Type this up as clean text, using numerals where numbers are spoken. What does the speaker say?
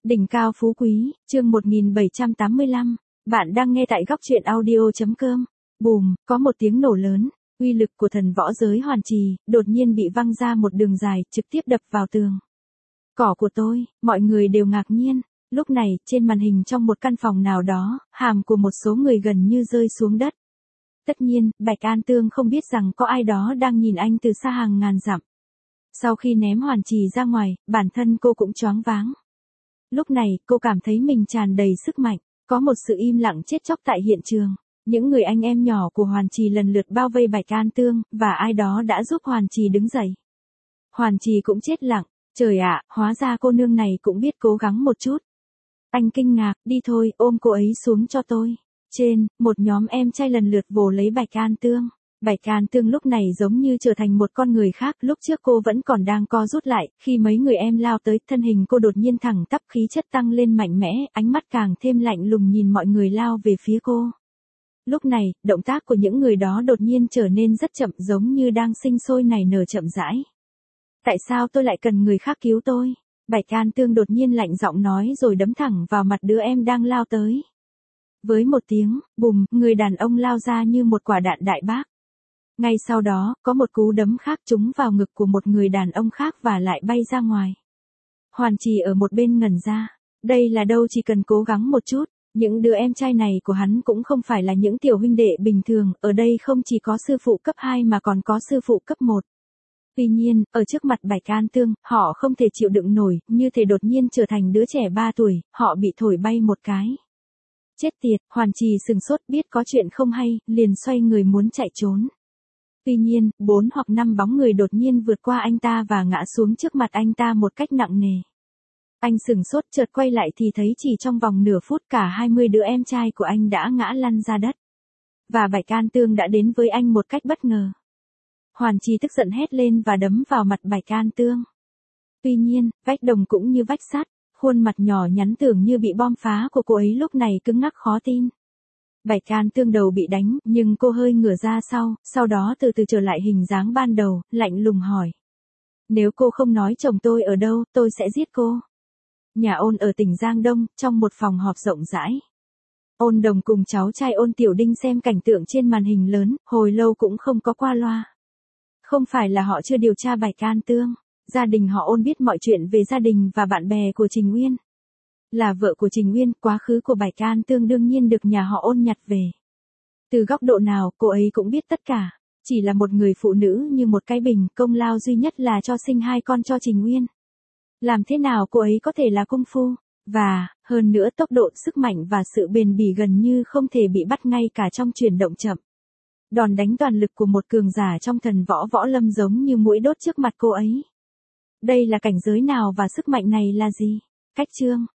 Đỉnh cao phú quý, chương 1785. Bạn đang nghe tại góc truyện audio.com. Bùm, có một tiếng nổ lớn, uy lực của thần võ giới Hoàn Trì, đột nhiên bị văng ra một đường dài, trực tiếp đập vào tường. Cỏ của tôi, mọi người đều ngạc nhiên. Lúc này, trên màn hình trong một căn phòng nào đó, hàm của một số người gần như rơi xuống đất. Tất nhiên, Bạch An Tương không biết rằng có ai đó đang nhìn anh từ xa hàng ngàn dặm. Sau khi ném Hoàn Trì ra ngoài, bản thân cô cũng choáng váng. Lúc này, cô cảm thấy mình tràn đầy sức mạnh, có một sự im lặng chết chóc tại hiện trường. Những người anh em nhỏ của Hoàn Trì lần lượt bao vây Bạch An Tương, và ai đó đã giúp Hoàn Trì đứng dậy. Hoàn Trì cũng chết lặng, trời ạ, hóa ra cô nương này cũng biết cố gắng một chút. Anh kinh ngạc, đi thôi, ôm cô ấy xuống cho tôi. Trên, một nhóm em trai lần lượt vồ lấy Bạch An Tương. Bạch An Tương lúc này giống như trở thành một con người khác, lúc trước cô vẫn còn đang co rút lại, khi mấy người em lao tới, thân hình cô đột nhiên thẳng tắp, khí chất tăng lên mạnh mẽ, ánh mắt càng thêm lạnh lùng nhìn mọi người lao về phía cô. Lúc này, động tác của những người đó đột nhiên trở nên rất chậm, giống như đang sinh sôi nảy nở chậm rãi. Tại sao tôi lại cần người khác cứu tôi? Bạch An Tương đột nhiên lạnh giọng nói rồi đấm thẳng vào mặt đứa em đang lao tới. Với một tiếng, bùm, người đàn ông lao ra như một quả đạn đại bác. Ngay sau đó, có một cú đấm khác trúng vào ngực của một người đàn ông khác và lại bay ra ngoài. Hoàn Trì ở một bên ngẩn ra. Đây là đâu, chỉ cần cố gắng một chút. Những đứa em trai này của hắn cũng không phải là những tiểu huynh đệ bình thường, ở đây không chỉ có sư phụ cấp 2 mà còn có sư phụ cấp 1. Tuy nhiên, ở trước mặt Bạch An Tương, họ không thể chịu đựng nổi, như thể đột nhiên trở thành đứa trẻ 3 tuổi, họ bị thổi bay một cái. Chết tiệt, Hoàn Trì sừng sốt, biết có chuyện không hay, liền xoay người muốn chạy trốn. Tuy nhiên, 4 hoặc 5 bóng người đột nhiên vượt qua anh ta và ngã xuống trước mặt anh ta một cách nặng nề. Anh sừng sốt, chợt quay lại thì thấy chỉ trong vòng nửa phút cả 20 đứa em trai của anh đã ngã lăn ra đất. Và Bạch An Tương đã đến với anh một cách bất ngờ. Hoàn Trì tức giận hét lên và đấm vào mặt Bạch An Tương. Tuy nhiên, vách đồng cũng như vách sắt, khuôn mặt nhỏ nhắn tưởng như bị bom phá của cô ấy lúc này cứng ngắc khó tin. Bạch An Tương đầu bị đánh, nhưng cô hơi ngửa ra sau đó từ từ trở lại hình dáng ban đầu, lạnh lùng hỏi. Nếu cô không nói chồng tôi ở đâu, tôi sẽ giết cô. Nhà Ôn ở tỉnh Giang Đông, trong một phòng họp rộng rãi. Ôn Đồng cùng cháu trai Ôn Tiểu Đinh xem cảnh tượng trên màn hình lớn, hồi lâu cũng không có qua loa. Không phải là họ chưa điều tra Bạch An Tương, gia đình họ Ôn biết mọi chuyện về gia đình và bạn bè của Trình Uyên. Là vợ của Trình Uyên, quá khứ của Bạch An Tương đương nhiên được nhà họ Ôn nhặt về. Từ góc độ nào, cô ấy cũng biết tất cả. Chỉ là một người phụ nữ như một cái bình, công lao duy nhất là cho sinh 2 con cho Trình Uyên. Làm thế nào cô ấy có thể là cung phu? Và, hơn nữa tốc độ, sức mạnh và sự bền bỉ gần như không thể bị bắt ngay cả trong chuyển động chậm. Đòn đánh toàn lực của một cường giả trong thần võ lâm giống như mũi đốt trước mặt cô ấy. Đây là cảnh giới nào và sức mạnh này là gì? Cách chương.